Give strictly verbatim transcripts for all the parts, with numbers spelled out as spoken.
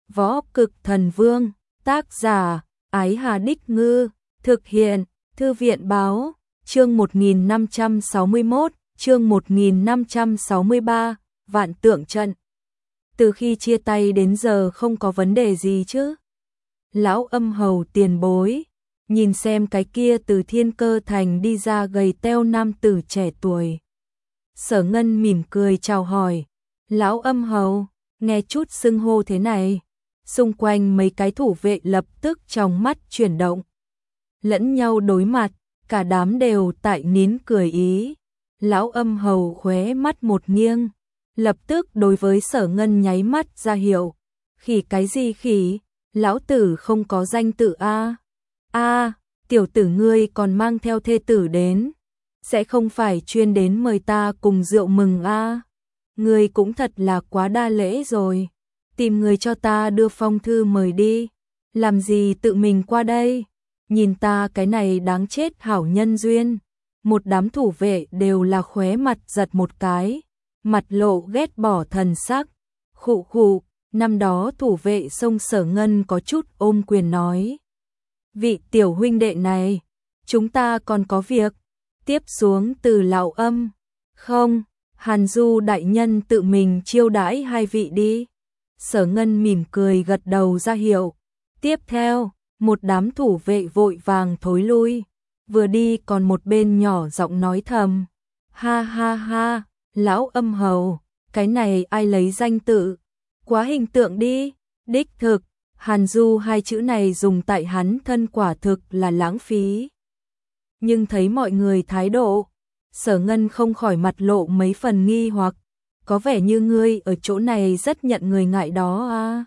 Võ Cực Thần Vương, tác giả, Ái Hà Đích Ngư, thực hiện, Thư viện báo, chương một nghìn năm trăm sáu mươi mốt, chương một nghìn năm trăm sáu mươi ba, Vạn Tượng Trận. Từ khi chia tay đến giờ không có vấn đề gì chứ? Lão Âm Hầu tiền bối, nhìn xem cái kia từ Thiên Cơ Thành đi ra gầy teo nam tử trẻ tuổi. Sở Ngân mỉm cười chào hỏi, Lão Âm Hầu, nghe chút xưng hô thế này. Xung quanh mấy cái thủ vệ lập tức trong mắt chuyển động. Lẫn nhau đối mặt, cả đám đều tại nín cười ý. Lão Âm Hầu khóe mắt một nghiêng, lập tức đối với Sở Ngân nháy mắt ra hiệu. Khỉ cái gì khỉ, lão tử không có danh tự a. A, tiểu tử ngươi còn mang theo thê tử đến, sẽ không phải chuyên đến mời ta cùng rượu mừng a. Ngươi cũng thật là quá đa lễ rồi. Tìm người cho ta đưa phong thư mời đi, làm gì tự mình qua đây, nhìn ta cái này đáng chết hảo nhân duyên. Một đám thủ vệ đều là khóe mặt giật một cái, mặt lộ ghét bỏ thần sắc. Khụ khụ, năm đó thủ vệ sông Sở Ngân có chút ôm quyền nói. Vị tiểu huynh đệ này, chúng ta còn có việc, tiếp xuống từ Lão Âm. Không, Hàn Du đại nhân tự mình chiêu đãi hai vị đi. Sở Ngân mỉm cười gật đầu ra hiệu. Tiếp theo, một đám thủ vệ vội vàng thối lui, vừa đi còn một bên nhỏ giọng nói thầm. Ha ha ha, Lão Âm Hầu, cái này ai lấy danh tự? Quá hình tượng đi, đích thực, Hàn Du hai chữ này dùng tại hắn thân quả thực là lãng phí. Nhưng thấy mọi người thái độ, Sở Ngân không khỏi mặt lộ mấy phần nghi hoặc. Có vẻ như ngươi ở chỗ này rất nhận người ngại đó à?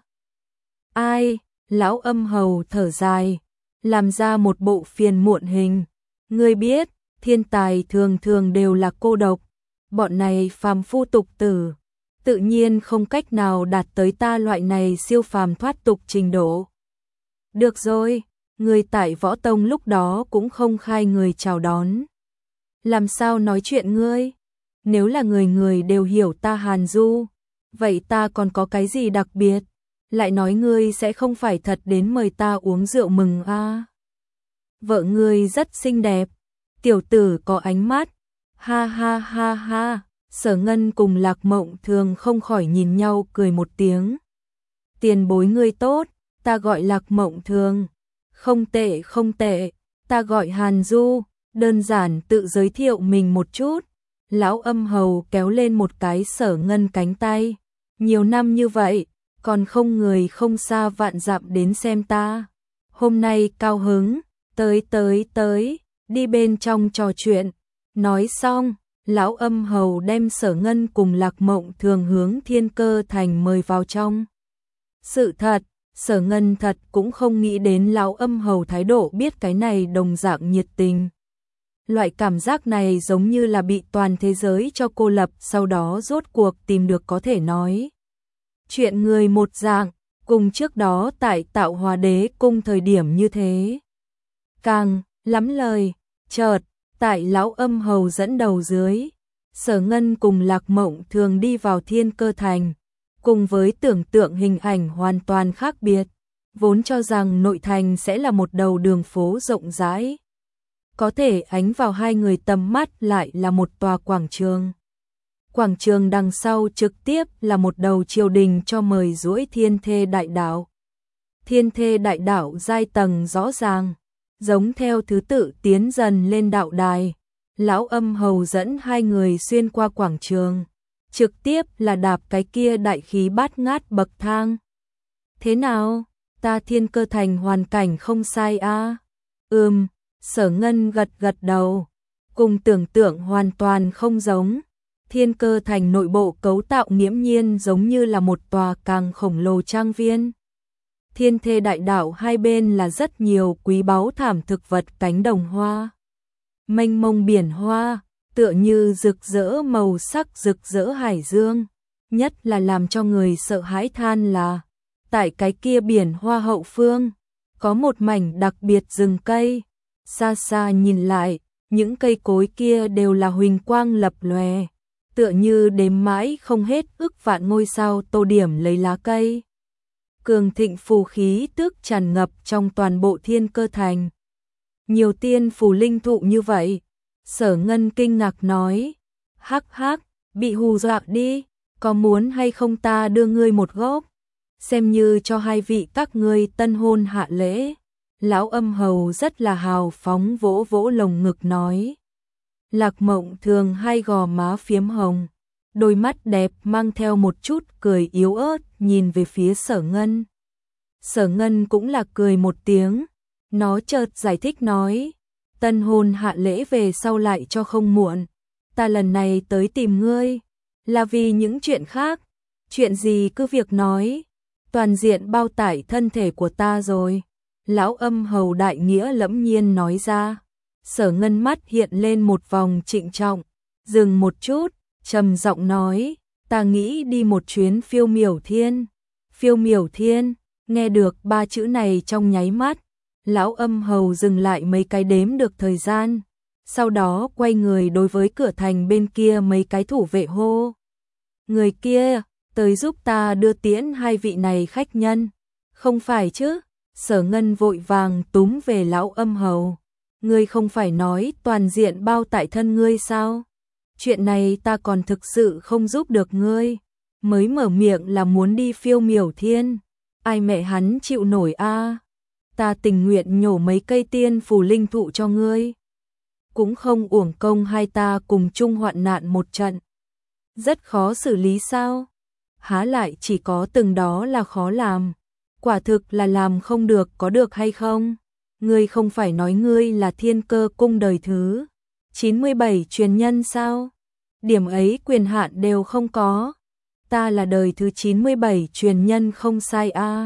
Ai? Lão Âm Hầu thở dài, làm ra một bộ phiền muộn hình. Ngươi biết, thiên tài thường thường đều là cô độc, bọn này phàm phu tục tử, tự nhiên không cách nào đạt tới ta loại này siêu phàm thoát tục trình độ. Được rồi, ngươi tại Võ Tông lúc đó cũng không khai người chào đón. Làm sao nói chuyện ngươi? Nếu là người người đều hiểu ta Hàn Du, vậy ta còn có cái gì đặc biệt? Lại nói ngươi sẽ không phải thật đến mời ta uống rượu mừng à? Vợ ngươi rất xinh đẹp, tiểu tử có ánh mắt. Ha ha ha ha, Sở Ngân cùng Lạc Mộng Thường không khỏi nhìn nhau cười một tiếng. Tiền bối ngươi tốt, ta gọi Lạc Mộng Thường. Không tệ không tệ, ta gọi Hàn Du, đơn giản tự giới thiệu mình một chút. Lão Âm Hầu kéo lên một cái Sở Ngân cánh tay. Nhiều năm như vậy, còn không người không xa vạn dặm đến xem ta. Hôm nay cao hứng, tới tới tới, đi bên trong trò chuyện. Nói xong, Lão Âm Hầu đem Sở Ngân cùng Lạc Mộng Thường hướng Thiên Cơ Thành mời vào trong. Sự thật, Sở Ngân thật cũng không nghĩ đến Lão Âm Hầu thái độ biết cái này đồng dạng nhiệt tình. Loại cảm giác này giống như là bị toàn thế giới cho cô lập, sau đó rốt cuộc tìm được có thể nói chuyện người một dạng, cùng trước đó tại Tạo Hóa Đế Cung thời điểm như thế. Càng lắm lời, chợt, tại Lão Âm Hầu dẫn đầu dưới, Sở Ngân cùng Lạc Mộng Thường đi vào Thiên Cơ Thành, cùng với tưởng tượng hình ảnh hoàn toàn khác biệt, vốn cho rằng nội thành sẽ là một đầu đường phố rộng rãi. Có thể ánh vào hai người tầm mắt lại là một tòa quảng trường. Quảng trường đằng sau trực tiếp là một đầu triều đình cho mời duỗi Thiên Thê Đại Đạo. Thiên Thê Đại Đạo giai tầng rõ ràng, giống theo thứ tự tiến dần lên đạo đài. Lão Âm Hầu dẫn hai người xuyên qua quảng trường, trực tiếp là đạp cái kia đại khí bát ngát bậc thang. Thế nào, ta Thiên Cơ Thành hoàn cảnh không sai a? À? Ừm. Sở Ngân gật gật đầu, cùng tưởng tượng hoàn toàn không giống. Thiên Cơ Thành nội bộ cấu tạo nghiễm nhiên giống như là một tòa càng khổng lồ trang viên. Thiên Thê Đại Đạo hai bên là rất nhiều quý báu thảm thực vật, cánh đồng hoa, mênh mông biển hoa, tựa như rực rỡ màu sắc rực rỡ hải dương. Nhất là làm cho người sợ hãi than là, tại cái kia biển hoa hậu phương, có một mảnh đặc biệt rừng cây. Xa xa nhìn lại, những cây cối kia đều là huỳnh quang lập lòe, tựa như đếm mãi không hết ức vạn ngôi sao tô điểm lấy lá cây. cường thịnh phù khí tức tràn ngập trong toàn bộ Thiên Cơ Thành. Nhiều tiên phù linh thụ như vậy. Sở Ngân kinh ngạc nói, hắc hắc, bị hù dọa đi, có muốn hay không ta đưa ngươi một gốc, xem như cho hai vị các ngươi tân hôn hạ lễ. Lão Âm Hầu rất là hào phóng vỗ vỗ lồng ngực nói. Lạc Mộng Thường hai gò má phiếm hồng, đôi mắt đẹp mang theo một chút cười yếu ớt nhìn về phía Sở Ngân. Sở Ngân cũng là cười một tiếng, nó chợt giải thích nói, tân hôn hạ lễ về sau lại cho không muộn, ta lần này tới tìm ngươi, là vì những chuyện khác, chuyện gì cứ việc nói, toàn diện bao tải thân thể của ta rồi. Lão Âm Hầu đại nghĩa lẫm nhiên nói ra. Sở Ngân mắt hiện lên một vòng trịnh trọng, dừng một chút, trầm giọng nói, ta nghĩ đi một chuyến Phiêu Miểu Thiên. Phiêu Miểu Thiên, nghe được ba chữ này trong nháy mắt, Lão Âm Hầu dừng lại mấy cái đếm được thời gian, sau đó quay người đối với cửa thành bên kia mấy cái thủ vệ hô. Người kia, tới giúp ta đưa tiễn hai vị này khách nhân. Không phải chứ? Sở Ngân vội vàng túm về Lão Âm Hầu. Ngươi không phải nói toàn diện bao tại thân ngươi sao? Chuyện này ta còn thực sự không giúp được ngươi. Mới mở miệng là muốn đi Phiêu Miểu Thiên. Ai mẹ hắn chịu nổi a? Ta tình nguyện nhổ mấy cây tiên phù linh thụ cho ngươi. Cũng không uổng công hai ta cùng chung hoạn nạn một trận. Rất khó xử lý sao? Há lại chỉ có từng đó là khó làm. Quả thực là làm không được, có được hay không? Ngươi không phải nói ngươi là Thiên Cơ cung đời thứ chín mươi bảy truyền nhân sao? Điểm ấy quyền hạn đều không có. Ta là đời thứ chín mươi bảy truyền nhân không sai a. À.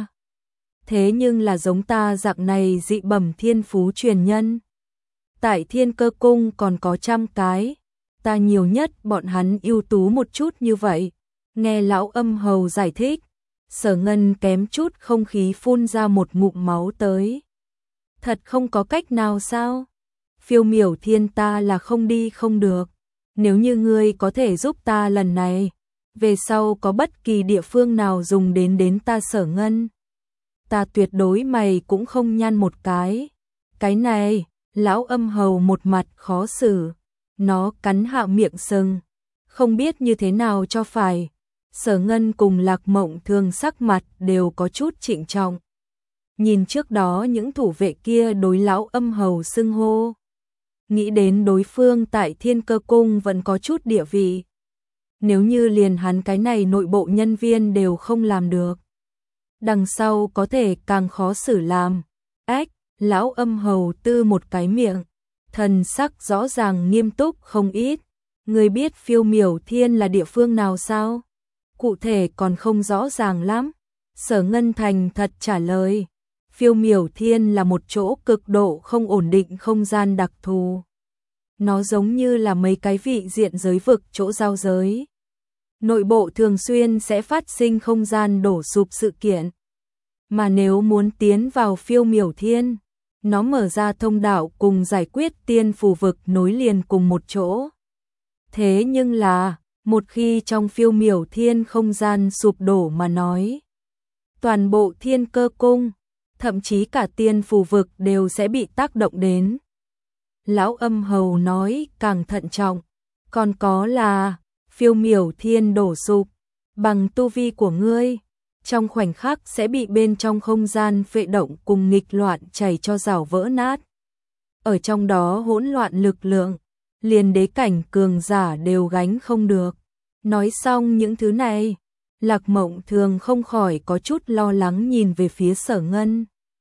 Thế nhưng là giống ta dạng này dị bẩm thiên phú truyền nhân. Tại Thiên Cơ cung còn có trăm cái. Ta nhiều nhất bọn hắn ưu tú một chút như vậy. Nghe Lão Âm Hầu giải thích, Sở Ngân kém chút không khí phun ra một ngụm máu tới. Thật không có cách nào sao? Phiêu Miểu Thiên ta là không đi không được. Nếu như ngươi có thể giúp ta lần này, về sau có bất kỳ địa phương nào dùng đến đến ta Sở Ngân, ta tuyệt đối mày cũng không nhăn một cái. Cái này, Lão Âm Hầu một mặt khó xử, nó cắn hạ miệng sừng, không biết như thế nào cho phải. Sở Ngân cùng Lạc Mộng Thường sắc mặt đều có chút trịnh trọng. Nhìn trước đó những thủ vệ kia đối Lão Âm Hầu xưng hô, nghĩ đến đối phương tại Thiên Cơ cung vẫn có chút địa vị. Nếu như liền hắn cái này nội bộ nhân viên đều không làm được, đằng sau có thể càng khó xử làm. Ách, Lão Âm Hầu tư một cái miệng, thần sắc rõ ràng nghiêm túc không ít. Người biết Phiêu Miểu Thiên là địa phương nào sao? Cụ thể còn không rõ ràng lắm. Sở Ngân thành thật trả lời. Phiêu Miểu Thiên là một chỗ cực độ không ổn định không gian đặc thù. Nó giống như là mấy cái vị diện giới vực chỗ giao giới. Nội bộ thường xuyên sẽ phát sinh không gian đổ sụp sự kiện. Mà nếu muốn tiến vào Phiêu Miểu Thiên, nó mở ra thông đạo cùng giải quyết tiên phù vực nối liền cùng một chỗ. Thế nhưng là, một khi trong Phiêu Miểu Thiên không gian sụp đổ mà nói, toàn bộ Thiên Cơ cung, thậm chí cả tiên phù vực đều sẽ bị tác động đến. Lão Âm Hầu nói càng thận trọng, còn có là, Phiêu Miểu Thiên đổ sụp, bằng tu vi của ngươi, trong khoảnh khắc sẽ bị bên trong không gian phệ động cùng nghịch loạn chảy cho rào vỡ nát. Ở trong đó hỗn loạn lực lượng, liền đế cảnh cường giả đều gánh không được. Nói xong những thứ này, Lạc Mộng Thường không khỏi có chút lo lắng nhìn về phía Sở Ngân.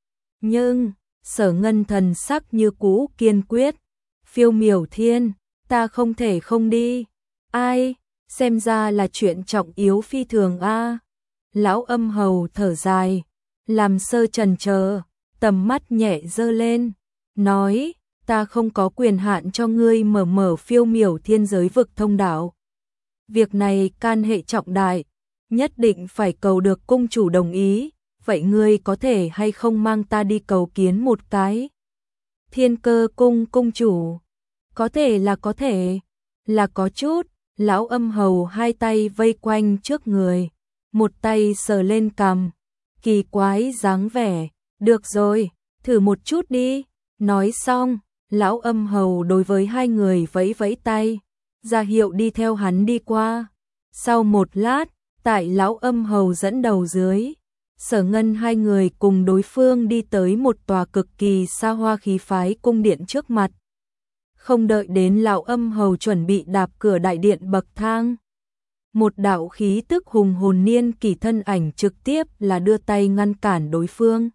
Nhưng, Sở Ngân thần sắc như cũ kiên quyết. Phiêu Miểu Thiên, ta không thể không đi. Ai, xem ra là chuyện trọng yếu phi thường a. Lão Âm Hầu thở dài, làm sơ trần chờ, tầm mắt nhẹ dơ lên, nói, ta không có quyền hạn cho ngươi mở mở Phiêu Miểu Thiên giới vực thông đạo. Việc này can hệ trọng đại, nhất định phải cầu được cung chủ đồng ý, vậy ngươi có thể hay không mang ta đi cầu kiến một cái? Thiên Cơ cung cung chủ, có thể là có thể, là có chút. Lão Âm Hầu hai tay vây quanh trước người, một tay sờ lên cằm, kỳ quái dáng vẻ. Được rồi, thử một chút đi. Nói xong, lão Âm Hầu đối với hai người vẫy vẫy tay, ra hiệu đi theo hắn đi qua. Sau một lát, tại lão Âm Hầu dẫn đầu dưới, Sở Ngân hai người cùng đối phương đi tới một tòa cực kỳ xa hoa khí phái cung điện trước mặt. Không đợi đến lão Âm Hầu chuẩn bị đạp cửa đại điện bậc thang, một đạo khí tức hùng hồn niên kỳ thân ảnh trực tiếp là đưa tay ngăn cản đối phương.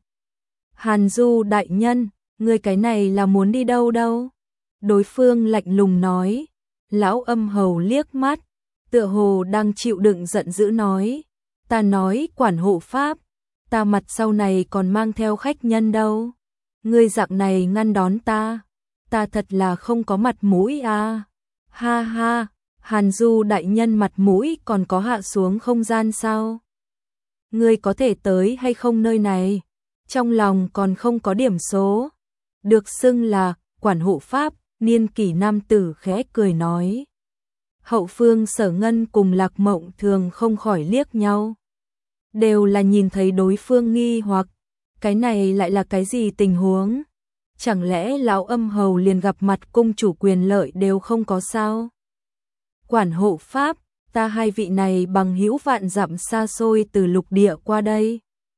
Hàn Du đại nhân, người cái này là muốn đi đâu đâu? Đối phương lạnh lùng nói. Lão Âm Hầu liếc mắt, tựa hồ đang chịu đựng giận dữ nói. Ta nói quản hộ pháp, ta mặt sau này còn mang theo khách nhân đâu. Ngươi dạng này ngăn đón ta, ta thật là không có mặt mũi à. Ha ha, Hàn Du đại nhân mặt mũi còn có hạ xuống không gian sao? Ngươi có thể tới hay không nơi này? Trong lòng còn không có điểm số. Được xưng là quản hộ pháp, niên kỷ nam tử khẽ cười nói. Hậu phương Sở Ngân cùng Lạc Mộng Thường không khỏi liếc nhau. Đều là nhìn thấy đối phương nghi hoặc, cái này lại là cái gì tình huống? Chẳng lẽ lão Âm Hầu liền gặp mặt cung chủ quyền lợi đều không có sao? Quản hộ pháp, ta hai vị này bằng hữu vạn dặm xa xôi từ lục địa qua đây.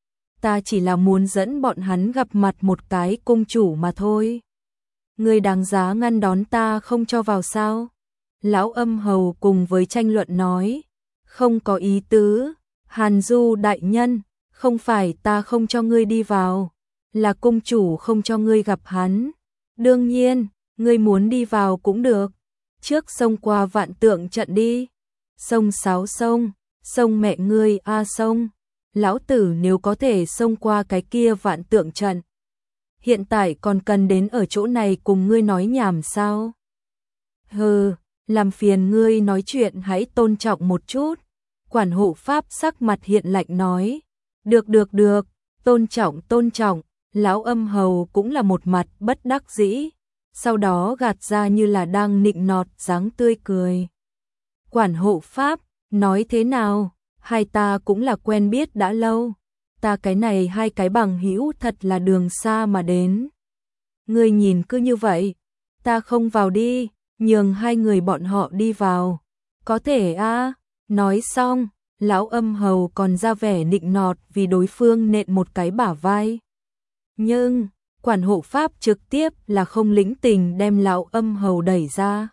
Ta chỉ là muốn dẫn bọn hắn gặp mặt một cái cung chủ mà thôi. Người đáng giá ngăn đón ta không cho vào sao? Lão Âm Hầu cùng với tranh luận nói. Không có ý tứ, Hàn Du đại nhân, không phải ta không cho ngươi đi vào, là cung chủ không cho ngươi gặp hắn. Đương nhiên, ngươi muốn đi vào cũng được. Trước sông qua vạn tượng trận đi. Sông Sáo sông, sông mẹ ngươi a sông. Lão tử nếu có thể xông qua cái kia vạn tượng trận, hiện tại còn cần đến ở chỗ này cùng ngươi nói nhảm sao? Hừ, làm phiền ngươi nói chuyện hãy tôn trọng một chút. Quản hộ pháp sắc mặt hiện lạnh nói. Được được được, tôn trọng tôn trọng. Lão Âm Hầu cũng là một mặt bất đắc dĩ, sau đó gạt ra như là đang nịnh nọt dáng tươi cười. Quản hộ pháp, nói thế nào? Hai ta cũng là quen biết đã lâu, ta cái này hai cái bằng hữu thật là đường xa mà đến. Ngươi nhìn cứ như vậy, ta không vào đi, nhường hai người bọn họ đi vào. Có thể a à? Nói xong, lão Âm Hầu còn ra vẻ nịnh nọt vì đối phương nện một cái bả vai. Nhưng, quản hộ pháp trực tiếp là không lĩnh tình đem lão Âm Hầu đẩy ra.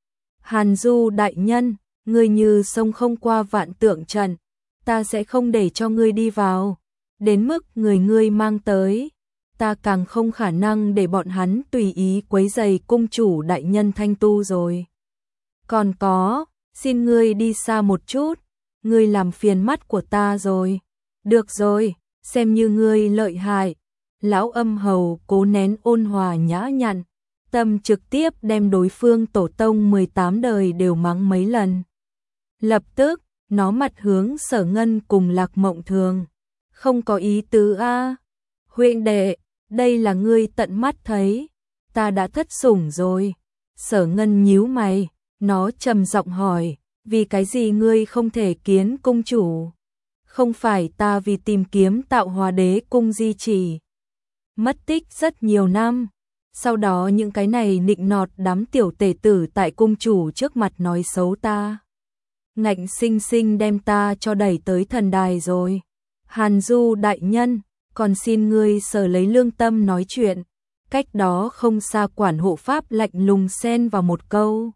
Hàn Du đại nhân, ngươi như sông không qua vạn tượng trận, ta sẽ không để cho ngươi đi vào. Đến mức người ngươi mang tới, ta càng không khả năng để bọn hắn tùy ý quấy rầy cung chủ đại nhân thanh tu rồi. Còn có, xin ngươi đi xa một chút, ngươi làm phiền mắt của ta rồi. Được rồi, xem như ngươi lợi hại. Lão Âm Hầu cố nén ôn hòa nhã nhặn, tâm trực tiếp đem đối phương tổ tông mười tám đời đều mắng mấy lần. Lập tức, nó mặt hướng Sở Ngân cùng Lạc Mộng Thường. Không có ý tứ a, huynh đệ, đây là ngươi tận mắt thấy, ta đã thất sủng rồi. Sở Ngân nhíu mày, nó trầm giọng hỏi, vì cái gì ngươi không thể kiến cung chủ? Không phải ta vì tìm kiếm Tạo Hóa Đế cung di chỉ, mất tích rất nhiều năm, sau đó những cái này nịnh nọt đám tiểu tể tử tại cung chủ trước mặt nói xấu ta, ngạnh sinh sinh đem ta cho đẩy tới thần đài rồi. Hàn Du đại nhân, còn xin ngươi sở lấy lương tâm nói chuyện. Cách đó không xa quản hộ pháp lạnh lùng xen vào một câu.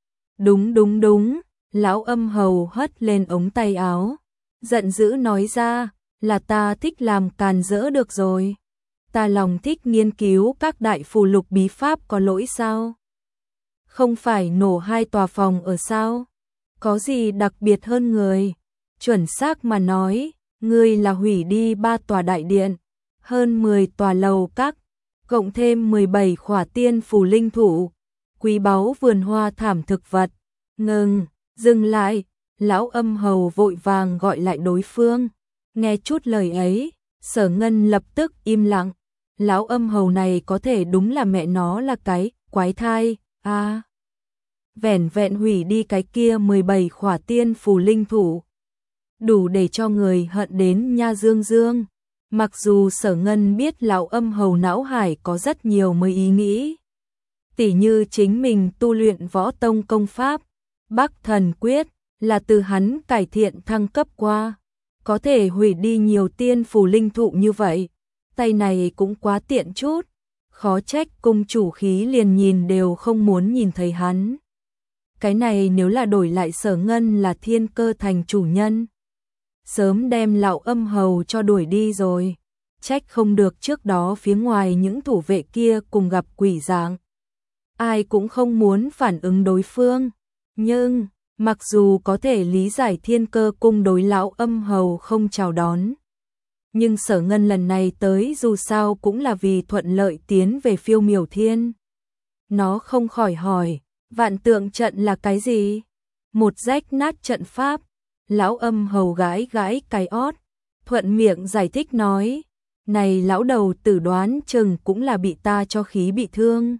Đúng đúng đúng, lão Âm Hầu hất lên ống tay áo, giận dữ nói ra, là ta thích làm càn rỡ được rồi. Ta lòng thích nghiên cứu các đại phù lục bí pháp có lỗi sao? Không phải nổ hai tòa phòng ở sao? Có gì đặc biệt hơn người? Chuẩn xác mà nói, ngươi là hủy đi ba tòa đại điện, hơn mười tòa lầu các, cộng thêm mười bảy khỏa tiên phù linh thủ, quý báu vườn hoa thảm thực vật. Ngừng, dừng lại, lão Âm Hầu vội vàng gọi lại đối phương. Nghe chút lời ấy, Sở Ngân lập tức im lặng. Lão Âm Hầu này có thể đúng là mẹ nó là cái quái thai, a. À, vẻn vẹn hủy đi cái kia mười bảy khỏa tiên phù linh thủ, đủ để cho người hận đến nha dương dương. Mặc dù Sở Ngân biết lão âm hầu não hải có rất nhiều mới ý nghĩ, tỉ như chính mình tu luyện võ tông công pháp, Bắc Thần Quyết là từ hắn cải thiện thăng cấp qua, có thể hủy đi nhiều tiên phù linh thụ như vậy, tay này cũng quá tiện chút, khó trách cung chủ khí liền nhìn đều không muốn nhìn thấy hắn. Cái này nếu là đổi lại Sở Ngân là Thiên Cơ Thành chủ nhân, sớm đem lão âm hầu cho đuổi đi rồi, trách không được trước đó phía ngoài những thủ vệ kia cùng gặp quỷ dạng. Ai cũng không muốn phản ứng đối phương, nhưng mặc dù có thể lý giải Thiên Cơ cung đối lão âm hầu không chào đón, nhưng Sở Ngân lần này tới dù sao cũng là vì thuận lợi tiến về Phiêu Miểu Thiên. Nó không khỏi hỏi, vạn tượng trận là cái gì? Một rách nát trận pháp. Lão âm hầu gãi gãi cái ót, thuận miệng giải thích nói, này lão đầu tử đoán chừng cũng là bị ta cho khí bị thương,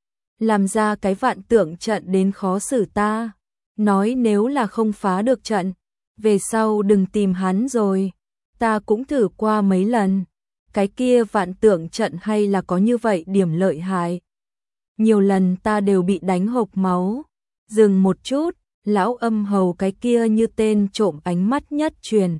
làm ra cái vạn tượng trận đến khó xử ta, nói nếu là không phá được trận, về sau đừng tìm hắn rồi, ta cũng thử qua mấy lần, cái kia vạn tượng trận hay là có như vậy điểm lợi hại. Nhiều lần ta đều bị đánh hộc máu. Dừng một chút, lão âm hầu cái kia như tên trộm ánh mắt nhất truyền.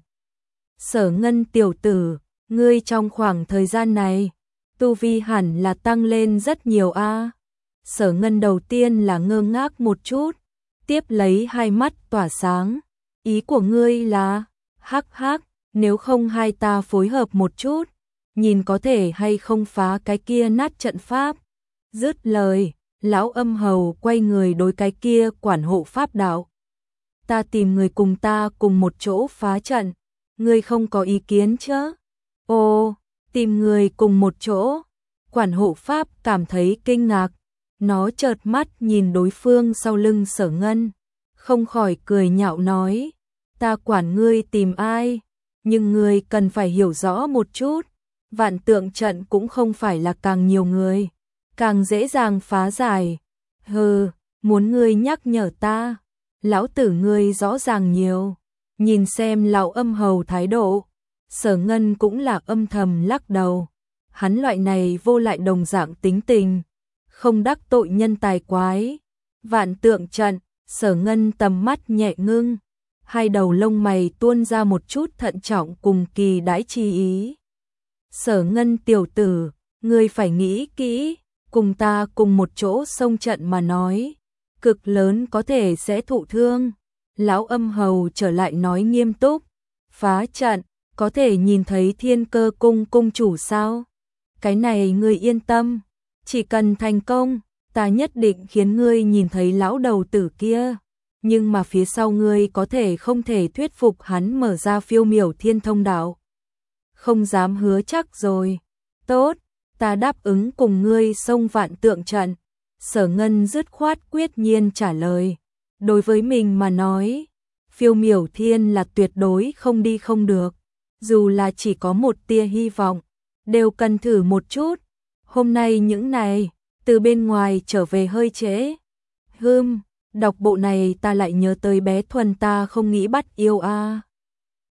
Sở Ngân tiểu tử, ngươi trong khoảng thời gian này, tu vi hẳn là tăng lên rất nhiều a. Sở Ngân đầu tiên là ngơ ngác một chút, tiếp lấy hai mắt tỏa sáng. Ý của ngươi là, hắc hắc, nếu không hai ta phối hợp một chút, nhìn có thể hay không phá cái kia nát trận pháp. Dứt lời, lão âm hầu quay người đối cái kia quản hộ pháp đạo. Ta tìm người cùng ta cùng một chỗ phá trận, ngươi không có ý kiến chứ? Ồ, tìm người cùng một chỗ. Quản hộ pháp cảm thấy kinh ngạc, nó chợt mắt nhìn đối phương sau lưng Sở Ngân, không khỏi cười nhạo nói, ta quản ngươi tìm ai, nhưng ngươi cần phải hiểu rõ một chút, vạn tượng trận cũng không phải là càng nhiều người, càng dễ dàng phá giải. Hừ, muốn ngươi nhắc nhở ta, lão tử ngươi rõ ràng nhiều. Nhìn xem lão âm hầu thái độ, Sở Ngân cũng là âm thầm lắc đầu. Hắn loại này vô lại đồng dạng tính tình, không đắc tội nhân tài quái. Vạn tượng trận, Sở Ngân tầm mắt nhẹ ngưng, hai đầu lông mày tuôn ra một chút thận trọng cùng kỳ đãi chi ý. Sở Ngân tiểu tử, ngươi phải nghĩ kỹ, cùng ta cùng một chỗ xông trận mà nói, cực lớn có thể sẽ thụ thương. Lão âm hầu trở lại nói nghiêm túc, phá trận, có thể nhìn thấy Thiên Cơ cung cung chủ sao? Cái này ngươi yên tâm, chỉ cần thành công, ta nhất định khiến ngươi nhìn thấy lão đầu tử kia. Nhưng mà phía sau ngươi có thể không thể thuyết phục hắn mở ra Phiêu Miểu Thiên thông đạo. Không dám hứa chắc rồi. Tốt, ta đáp ứng cùng ngươi xông vạn tượng trận. Sở Ngân dứt khoát quyết nhiên trả lời. Đối với mình mà nói, Phiêu Miểu Thiên là tuyệt đối không đi không được. Dù là chỉ có một tia hy vọng, đều cần thử một chút. Hôm nay những này, từ bên ngoài trở về hơi trễ. Hừm, đọc bộ này ta lại nhớ tới bé Thuần ta không nghĩ bắt yêu a.